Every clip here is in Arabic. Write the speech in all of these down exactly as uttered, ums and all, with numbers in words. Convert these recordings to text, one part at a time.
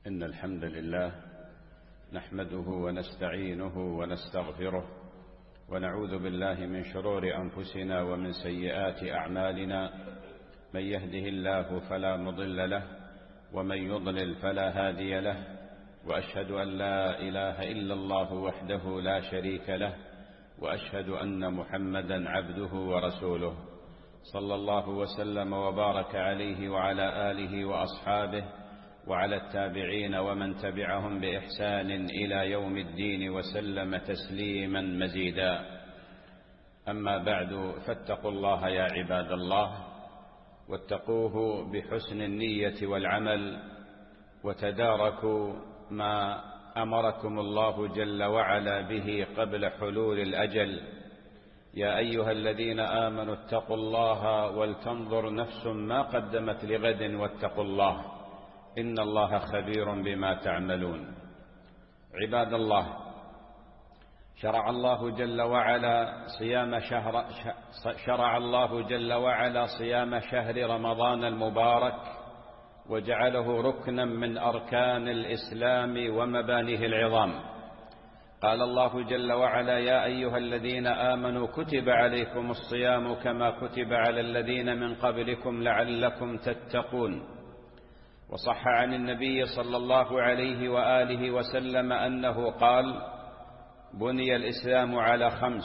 إن الحمد لله نحمده ونستعينه ونستغفره ونعوذ بالله من شرور أنفسنا ومن سيئات أعمالنا. من يهده الله فلا مضل له ومن يضلل فلا هادي له، وأشهد أن لا إله إلا الله وحده لا شريك له، وأشهد أن محمدا عبده ورسوله، صلى الله وسلم وبارك عليه وعلى آله وأصحابه وعلى التابعين ومن تبعهم بإحسان إلى يوم الدين وسلم تسليما مزيدا. أما بعد، فاتقوا الله يا عباد الله، واتقوه بحسن النية والعمل، وتداركوا ما أمركم الله جل وعلا به قبل حلول الأجل. يا أيها الذين آمنوا اتقوا الله ولتنظر نفس ما قدمت لغد واتقوا الله إن الله خبير بما تعملون. عباد الله، شرع الله جل وعلا صيام شهر شرع الله جل وعلا صيام شهر رمضان المبارك، وجعله ركنا من أركان الإسلام ومبانيه العظام. قال الله جل وعلا: يا أيها الذين آمنوا كتب عليكم الصيام كما كتب على الذين من قبلكم لعلكم تتقون. وصح عن النبي صلى الله عليه وآله وسلم أنه قال: بني الإسلام على خمس: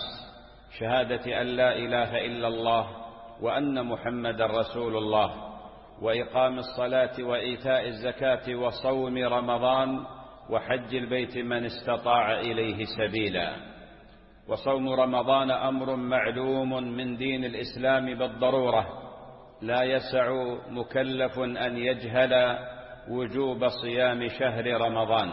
شهادة أن لا إله إلا الله وأن محمدا رسول الله، وإقام الصلاة وإيتاء الزكاة وصوم رمضان وحج البيت من استطاع إليه سبيلا. وصوم رمضان أمر معلوم من دين الإسلام بالضرورة، لا يسع مكلف أن يجهل وجوب صيام شهر رمضان.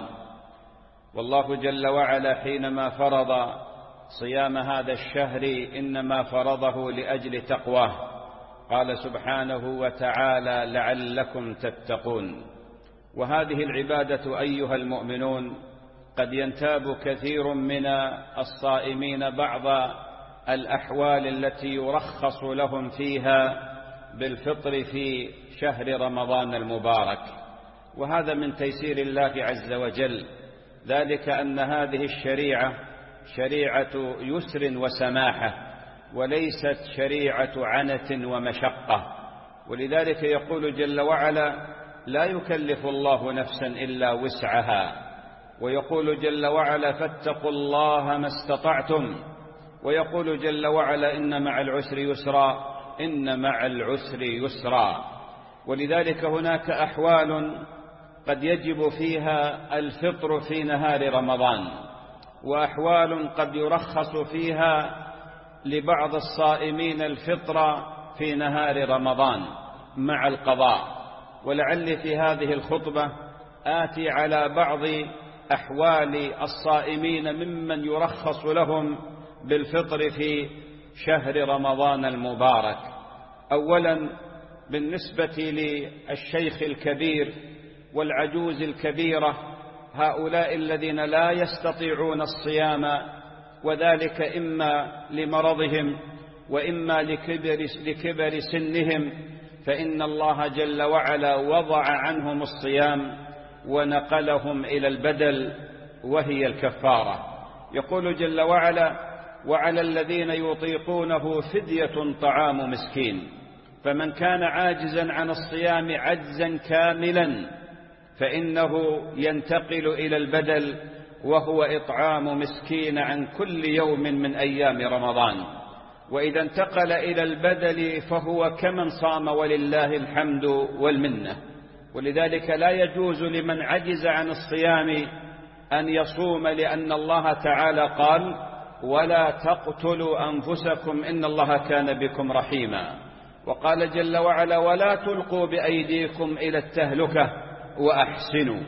والله جل وعلا حينما فرض صيام هذا الشهر إنما فرضه لأجل تقواه. قال سبحانه وتعالى: لعلكم تتقون. وهذه العبادة أيها المؤمنون قد ينتاب كثير من الصائمين بعض الأحوال التي يرخص لهم فيها بالفطر في شهر رمضان المبارك، وهذا من تيسير الله عز وجل، ذلك أن هذه الشريعة شريعة يسر وسماحة، وليست شريعة عنة ومشقة. ولذلك يقول جل وعلا: لا يكلف الله نفسا إلا وسعها. ويقول جل وعلا: فاتقوا الله ما استطعتم. ويقول جل وعلا: إن مع العسر يسرا إن مع العسر يسرا. ولذلك هناك أحوال قد يجب فيها الفطر في نهار رمضان، وأحوال قد يرخص فيها لبعض الصائمين الفطر في نهار رمضان مع القضاء. ولعل في هذه الخطبة آتي على بعض أحوال الصائمين ممن يرخص لهم بالفطر في شهر رمضان المبارك. أولا، بالنسبة للشيخ الكبير والعجوز الكبيرة، هؤلاء الذين لا يستطيعون الصيام، وذلك إما لمرضهم وإما لكبر, لكبر سنهم، فإن الله جل وعلا وضع عنهم الصيام ونقلهم إلى البدل وهي الكفارة. يقول جل وعلا: وعلى الذين يطيقونه فدية طعام مسكين، فمن كان عاجزا عن الصيام عجزا كاملا فإنه ينتقل إلى البدل، وهو إطعام مسكين عن كل يوم من أيام رمضان. وإذا انتقل إلى البدل فهو كمن صام ولله الحمد والمنة. ولذلك لا يجوز لمن عجز عن الصيام أن يصوم، لأن الله تعالى قال: ولا تقتلوا أنفسكم إن الله كان بكم رحيما. وقال جل وعلا: ولا تلقوا بأيديكم إلى التهلكة وأحسنوا.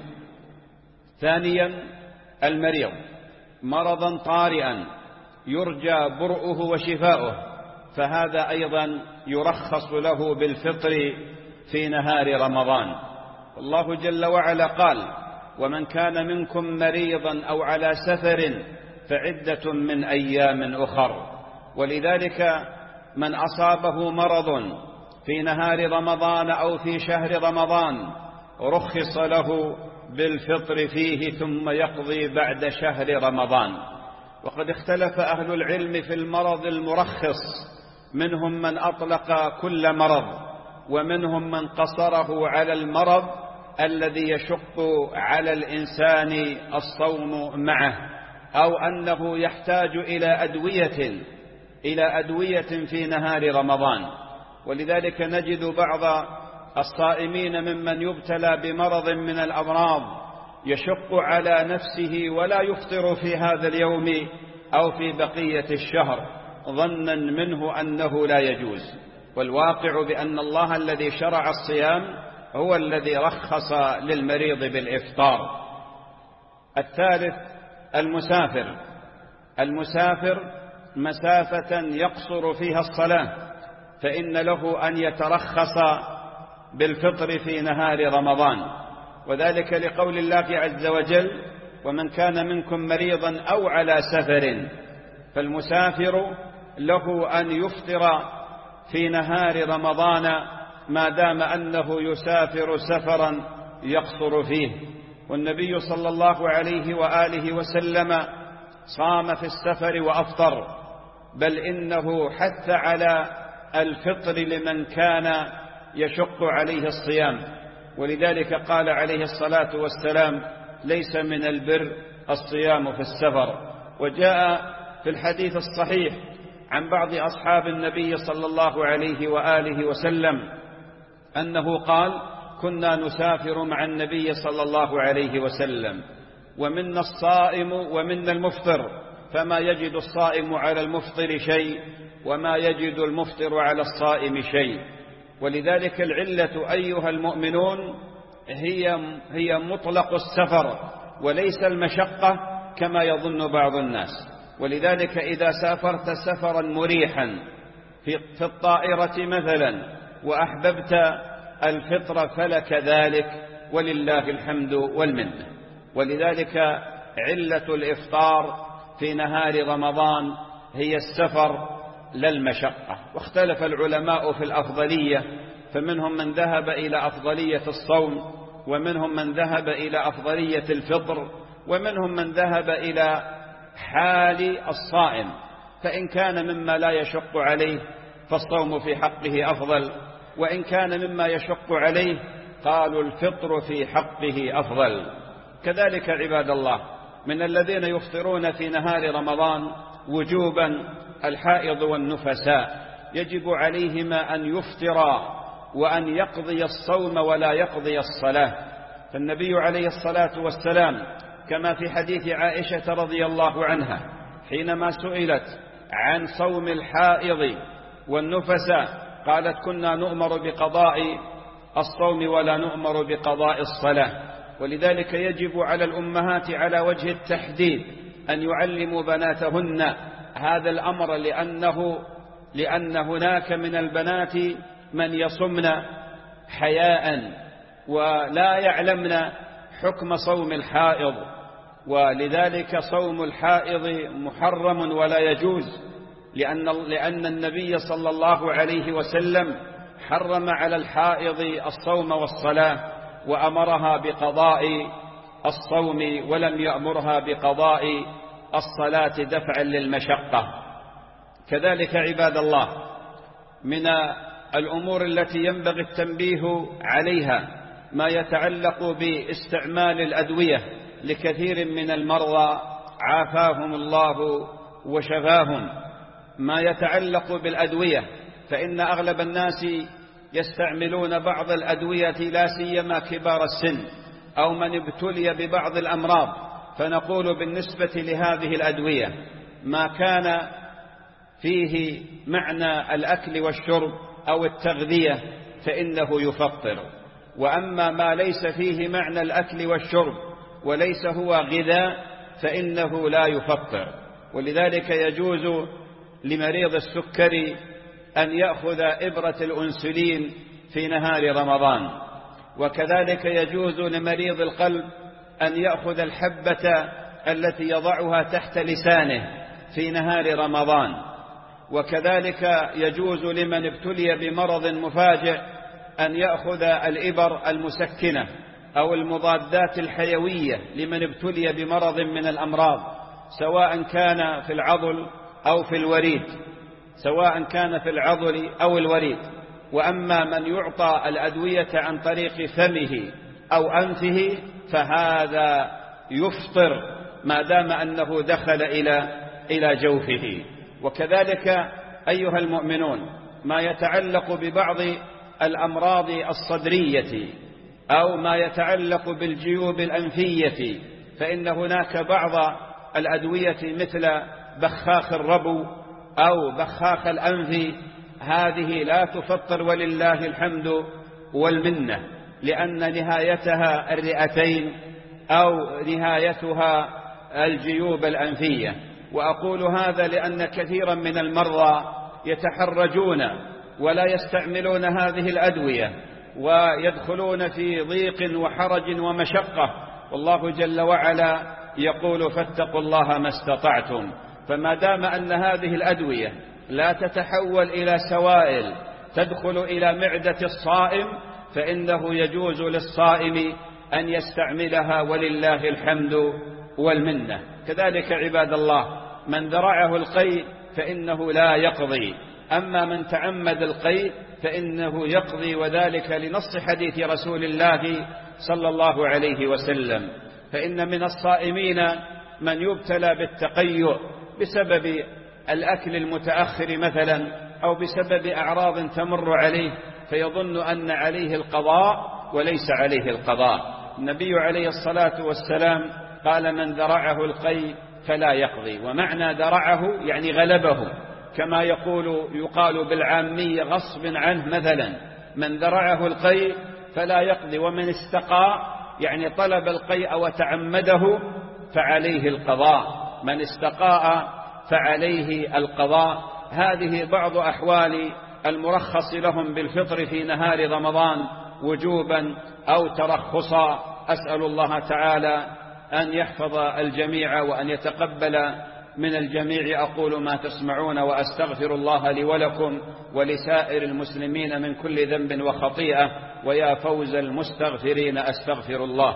ثانيا، المريض مرضا طارئا يرجى برؤه وشفاؤه، فهذا أيضا يرخص له بالفطر في نهار رمضان. الله جل وعلا قال: ومن كان منكم مريضا أو على سفر فعدة من أيام أخر. ولذلك من أصابه مرض في نهار رمضان أو في شهر رمضان رخص له بالفطر فيه ثم يقضي بعد شهر رمضان. وقد اختلف أهل العلم في المرض المرخص، منهم من أطلق كل مرض، ومنهم من قصره على المرض الذي يشق على الإنسان الصوم معه، أو أنه يحتاج إلى أدوية إلى أدوية في نهار رمضان. ولذلك نجد بعض الصائمين ممن يبتلى بمرض من الأمراض يشق على نفسه ولا يفطر في هذا اليوم أو في بقية الشهر ظنا منه أنه لا يجوز، والواقع بأن الله الذي شرع الصيام هو الذي رخص للمريض بالإفطار. الثالث المسافر. المسافر مسافة يقصر فيها الصلاة فإن له أن يترخص بالفطر في نهار رمضان، وذلك لقول الله عز وجل: ومن كان منكم مريضا أو على سفر. فالمسافر له أن يفطر في نهار رمضان ما دام أنه يسافر سفرا يقصر فيه. والنبي صلى الله عليه وآله وسلم صام في السفر وأفطر، بل إنه حث على الفطر لمن كان يشق عليه الصيام، ولذلك قال عليه الصلاة والسلام: ليس من البر الصيام في السفر. وجاء في الحديث الصحيح عن بعض أصحاب النبي صلى الله عليه وآله وسلم أنه قال: كنا نسافر مع النبي صلى الله عليه وسلم ومنا الصائم ومنا المفطر، فما يجد الصائم على المفطر شيء وما يجد المفطر على الصائم شيء. ولذلك العلة أيها المؤمنون هي هي مطلق السفر وليس المشقة كما يظن بعض الناس. ولذلك إذا سافرت سفرا مريحا في, في الطائرة مثلا وأحببت الفطر فلك ذلك، ولله الحمد والمنة. ولذلك علة الإفطار في نهار رمضان هي السفر لا المشقة. واختلف العلماء في الأفضلية، فمنهم من ذهب إلى أفضلية الصوم، ومنهم من ذهب إلى أفضلية الفطر، ومنهم من ذهب إلى حال الصائم، فإن كان مما لا يشق عليه فالصوم في حقه أفضل، وإن كان مما يشق عليه قالوا الفطر في حقه أفضل. كذلك عباد الله من الذين يفطرون في نهار رمضان وجوبا الحائض والنفساء، يجب عليهما أن يفطرا وأن يقضي الصوم ولا يقضي الصلاة. فالنبي عليه الصلاة والسلام كما في حديث عائشة رضي الله عنها حينما سئلت عن صوم الحائض والنفساء قالت: كنا نؤمر بقضاء الصوم ولا نؤمر بقضاء الصلاة. ولذلك يجب على الأمهات على وجه التحديد أن يعلموا بناتهن هذا الأمر، لأنه لأن هناك من البنات من يصمن حياء ولا يعلمن حكم صوم الحائض، ولذلك صوم الحائض محرم ولا يجوز، لأن, لأن النبي صلى الله عليه وسلم حرم على الحائض الصوم والصلاة وأمرها بقضاء الصوم ولم يأمرها بقضاء الصلاة دفعا للمشقة. كذلك عباد الله من الأمور التي ينبغي التنبيه عليها ما يتعلق باستعمال الأدوية لكثير من المرضى عافاهم الله وشفاهم. ما يتعلق بالأدوية، فإن أغلب الناس يستعملون بعض الأدوية لا سيما كبار السن أو من ابتلي ببعض الأمراض، فنقول بالنسبة لهذه الأدوية ما كان فيه معنى الأكل والشرب أو التغذية فإنه يفطر، وأما ما ليس فيه معنى الأكل والشرب وليس هو غذاء فإنه لا يفطر. ولذلك يجوز لمريض السكري أن يأخذ إبرة الأنسولين في نهار رمضان، وكذلك يجوز لمريض القلب أن يأخذ الحبة التي يضعها تحت لسانه في نهار رمضان، وكذلك يجوز لمن ابتلي بمرض مفاجئ أن يأخذ الإبر المسكنة أو المضادات الحيوية لمن ابتلي بمرض من الأمراض، سواء كان في العضل أو في الوريد سواء كان في العضل أو الوريد. وأما من يعطى الأدوية عن طريق فمه أو أنفه فهذا يفطر ما دام أنه دخل إلى إلى جوفه. وكذلك أيها المؤمنون ما يتعلق ببعض الأمراض الصدرية أو ما يتعلق بالجيوب الأنفية، فإن هناك بعض الأدوية مثل بخاخ الربو أو بخاخ الأنف، هذه لا تفطر ولله الحمد والمنة، لأن نهايتها الرئتين أو نهايتها الجيوب الأنفية. وأقول هذا لأن كثيرا من المرضى يتحرجون ولا يستعملون هذه الأدوية ويدخلون في ضيق وحرج ومشقة، والله جل وعلا يقول فاتقوا الله ما استطعتم. فما دام أن هذه الأدوية لا تتحول إلى سوائل تدخل إلى معدة الصائم فإنه يجوز للصائم أن يستعملها ولله الحمد والمنة. كذلك عباد الله من ذرعه القيء فإنه لا يقضي، أما من تعمد القيء فإنه يقضي، وذلك لنص حديث رسول الله صلى الله عليه وسلم. فإن من الصائمين من يبتلى بالتقيؤ بسبب الأكل المتأخر مثلا أو بسبب أعراض تمر عليه فيظن أن عليه القضاء وليس عليه القضاء. النبي عليه الصلاة والسلام قال من ذرعه القيء فلا يقضي، ومعنى ذرعه يعني غلبه، كما يقول يقال بالعامية غصب عنه مثلا، من ذرعه القيء فلا يقضي. ومن استقى يعني طلب القيء وتعمده فعليه القضاء، من استقاء فعليه القضاء. هذه بعض أحوال المرخص لهم بالفطر في نهار رمضان وجوبا أو ترخصا. أسأل الله تعالى أن يحفظ الجميع وأن يتقبل من الجميع. أقول ما تسمعون وأستغفر الله لي ولكم ولسائر المسلمين من كل ذنب وخطيئة، ويا فوز المستغفرين أستغفر الله.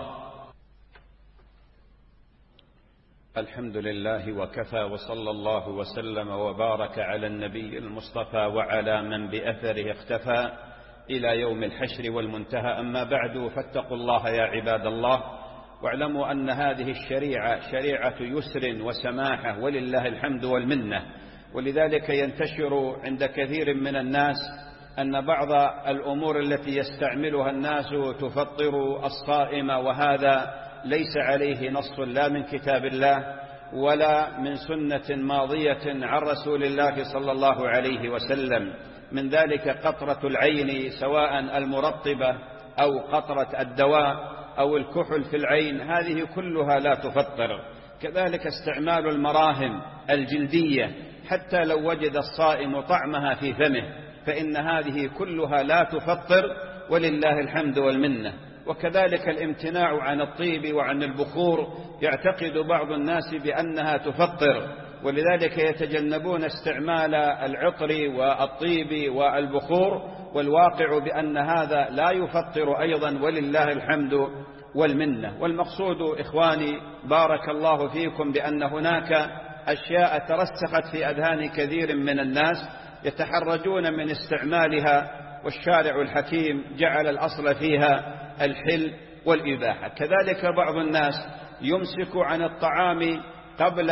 الحمد لله وكفى، وصلى الله وسلم وبارك على النبي المصطفى وعلى من بأثره اختفى إلى يوم الحشر والمنتهى. أما بعد، فاتقوا الله يا عباد الله، واعلموا أن هذه الشريعة شريعة يسر وسماحة ولله الحمد والمنة. ولذلك ينتشر عند كثير من الناس أن بعض الأمور التي يستعملها الناس تفطر الصائم، وهذا ليس عليه نص لا من كتاب الله ولا من سنة ماضية عن رسول الله صلى الله عليه وسلم. من ذلك قطرة العين سواء المرطبة أو قطرة الدواء أو الكحل في العين، هذه كلها لا تفطر. كذلك استعمال المراهم الجلدية حتى لو وجد الصائم طعمها في فمه فإن هذه كلها لا تفطر ولله الحمد والمنة. وكذلك الامتناع عن الطيب وعن البخور، يعتقد بعض الناس بأنها تفطر، ولذلك يتجنبون استعمال العطر والطيب والبخور، والواقع بأن هذا لا يفطر أيضا ولله الحمد والمنة. والمقصود إخواني بارك الله فيكم بأن هناك أشياء ترسخت في أذهان كثير من الناس يتحرجون من استعمالها، والشارع الحكيم جعل الأصل فيها الحل والإباحة. كذلك بعض الناس يمسك عن الطعام قبل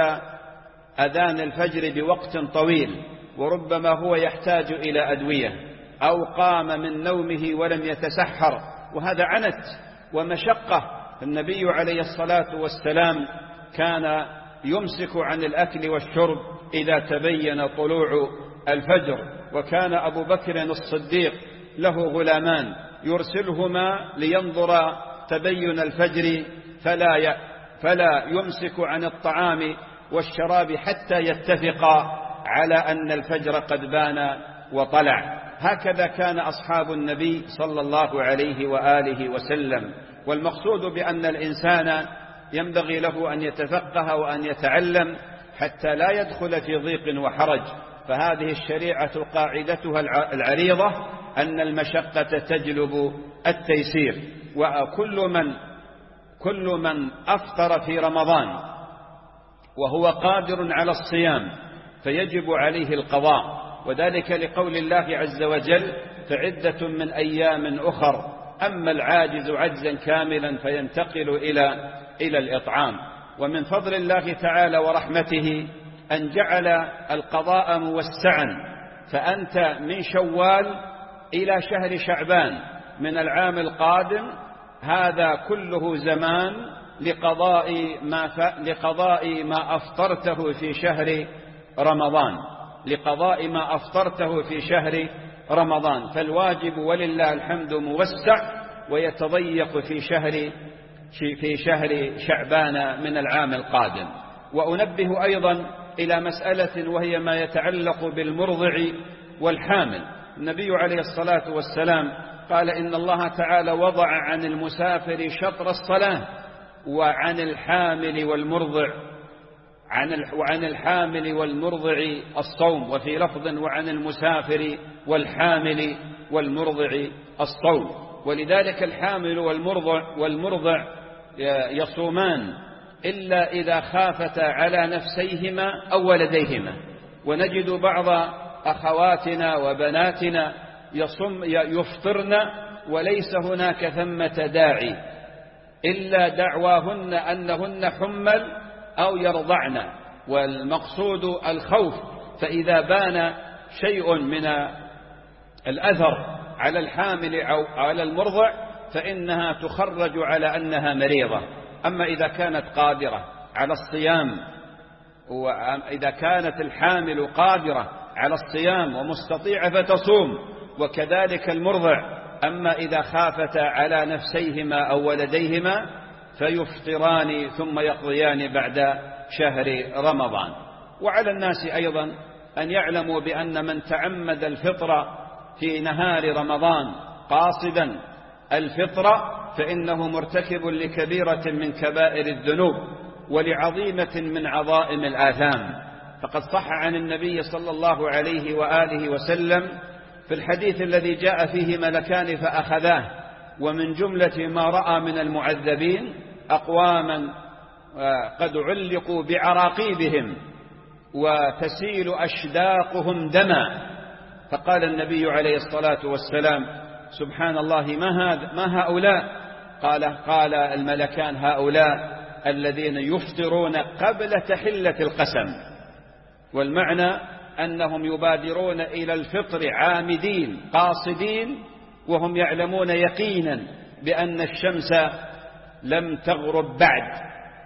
أذان الفجر بوقت طويل، وربما هو يحتاج إلى أدوية، أو قام من نومه ولم يتسحر، وهذا عنت ومشقة. النبي عليه الصلاة والسلام كان يمسك عن الأكل والشرب إذا تبين طلوع الفجر. وكان أبو بكر الصديق له غلامان يرسلهما لينظر تبين الفجر فلا فلا يمسك عن الطعام والشراب حتى يتفقا على أن الفجر قد بان وطلع. هكذا كان أصحاب النبي صلى الله عليه وآله وسلم. والمقصود بأن الإنسان ينبغي له أن يتفقه وأن يتعلم حتى لا يدخل في ضيق وحرج. فهذه الشريعة قاعدتها العريضة أن المشقة تجلب التيسير. وكل من كل من أفطر في رمضان وهو قادر على الصيام فيجب عليه القضاء، وذلك لقول الله عز وجل: فعدة من أيام أخر. أما العاجز عجزا كاملا فينتقل إلى إلى الإطعام. ومن فضل الله تعالى ورحمته أن جعل القضاء موسعا، فأنت من شوال إلى شهر شعبان من العام القادم هذا كله زمان لقضاء ما ف... لقضاء ما أفطرته في شهر رمضان لقضاء ما أفطرته في شهر رمضان. فالواجب ولله الحمد موسع ويتضيق في شهر في شهر شعبان من العام القادم. وأنبه أيضا إلى مسألة وهي ما يتعلق بالمرضع والحامل. النبي عليه الصلاة والسلام قال: إن الله تعالى وضع عن المسافر شطر الصلاة وعن الحامل والمرضع عن وعن الحامل والمرضع الصوم، وفي لفظ: وعن المسافر والحامل والمرضع الصوم. ولذلك الحامل والمرضع والمرضع يصومان إلا إذا خافتا على نفسيهما أو ولديهما. ونجد بعض أخواتنا وبناتنا يصم يفطرن وليس هناك ثمة داعي إلا دعواهن أنهن حمل أو يرضعن، والمقصود الخوف. فإذا بان شيء من الأثر على الحامل أو على المرضع فإنها تخرج على أنها مريضة. أما إذا كانت قادرة على الصيام، وإذا كانت الحامل قادرة على الصيام ومستطيعة فتصوم، وكذلك المرضع. أما إذا خافتا على نفسيهما أو ولديهما فيفطران ثم يقضيان بعد شهر رمضان. وعلى الناس أيضا أن يعلموا بأن من تعمد الفطر في نهار رمضان قاصدا الفطر فإنه مرتكب لكبيرة من كبائر الذنوب ولعظيمة من عظائم الآثام. فقد صح عن النبي صلى الله عليه وآله وسلم في الحديث الذي جاء فيه ملكان فأخذاه: ومن جملة ما رأى من المعذبين أقواما قد علقوا بعراقيبهم وتسيل أشداقهم دما. فقال النبي عليه الصلاة والسلام: سبحان الله، ما هذا ما هؤلاء؟ قال قال الملكان: هؤلاء الذين يفطرون قبل تحلة القسم. والمعنى أنهم يبادرون إلى الفطر عامدين قاصدين وهم يعلمون يقينا بأن الشمس لم تغرب بعد.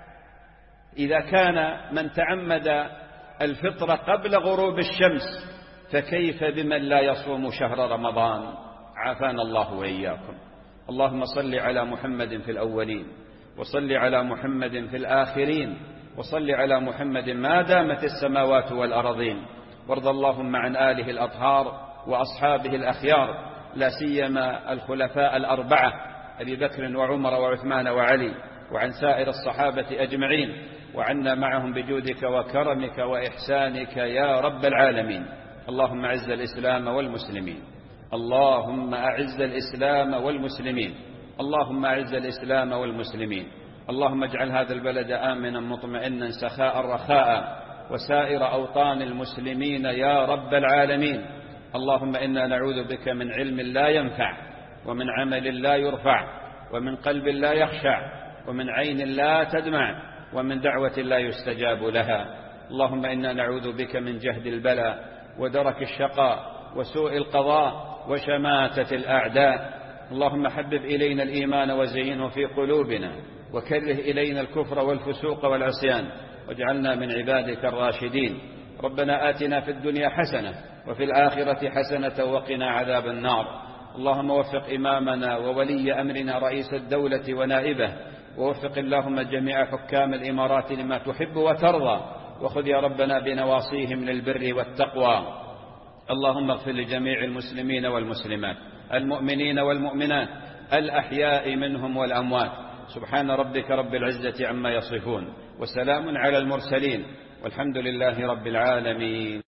إذا كان من تعمد الفطر قبل غروب الشمس فكيف بمن لا يصوم شهر رمضان؟ عافانا الله وإياكم. اللهم صل على محمد في الأولين، وصل على محمد في الآخرين، وصل على محمد ما دامت السماوات والأرضين. وارض اللهم عن آله الأطهار وأصحابه الأخيار، لا سيما الخلفاء الأربعة أبي بكر وعمر وعثمان وعلي، وعن سائر الصحابة أجمعين، وعنا معهم بجودك وكرمك وإحسانك يا رب العالمين. اللهم أعز الإسلام والمسلمين، اللهم أعز الإسلام والمسلمين، اللهم أعز الإسلام والمسلمين. اللهم اجعل هذا البلد آمنا مطمئنا سخاء رخاء، وسائر أوطان المسلمين يا رب العالمين. اللهم إنا نعوذ بك من علم لا ينفع، ومن عمل لا يرفع، ومن قلب لا يخشع، ومن عين لا تدمع، ومن دعوة لا يستجاب لها. اللهم إنا نعوذ بك من جهد البلاء ودرك الشقاء وسوء القضاء وشماتة الأعداء. اللهم حبب إلينا الإيمان وزينه في قلوبنا، وكره إلينا الكفر والفسوق والعصيان، واجعلنا من عبادك الراشدين. ربنا آتنا في الدنيا حسنة وفي الآخرة حسنة وقنا عذاب النار. اللهم وفق إمامنا وولي أمرنا رئيس الدولة ونائبه، ووفق اللهم جميع حكام الإمارات لما تحب وترضى، وخذ يا ربنا بنواصيهم للبر والتقوى. اللهم اغفر لجميع المسلمين والمسلمات، المؤمنين والمؤمنات، الأحياء منهم والأموات. سبحان ربك رب العزة عما يصفون، وسلام على المرسلين، والحمد لله رب العالمين.